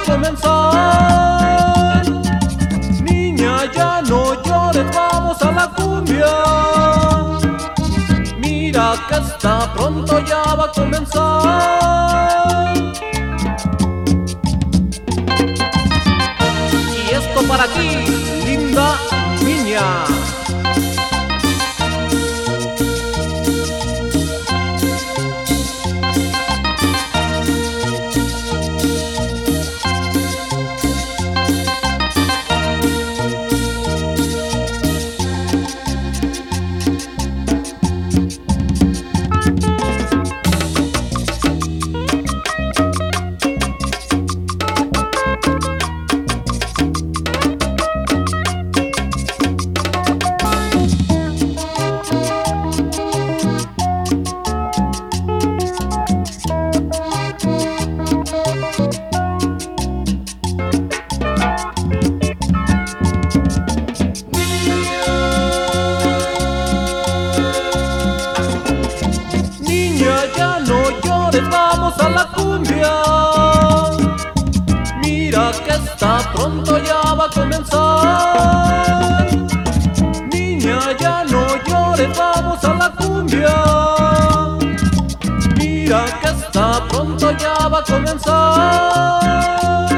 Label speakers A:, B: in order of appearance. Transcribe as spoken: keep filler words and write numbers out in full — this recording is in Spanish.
A: comenzar. Niña, ya no llores, vamos a la cumbia. Mira que está pronto, ya va a comenzar. Y esto para ti, linda niña. Ya no llores, vamos a la cumbia. Mira que está pronto, ya va a comenzar. Niña, ya no llores, vamos a la cumbia. Mira que está pronto, ya va a comenzar.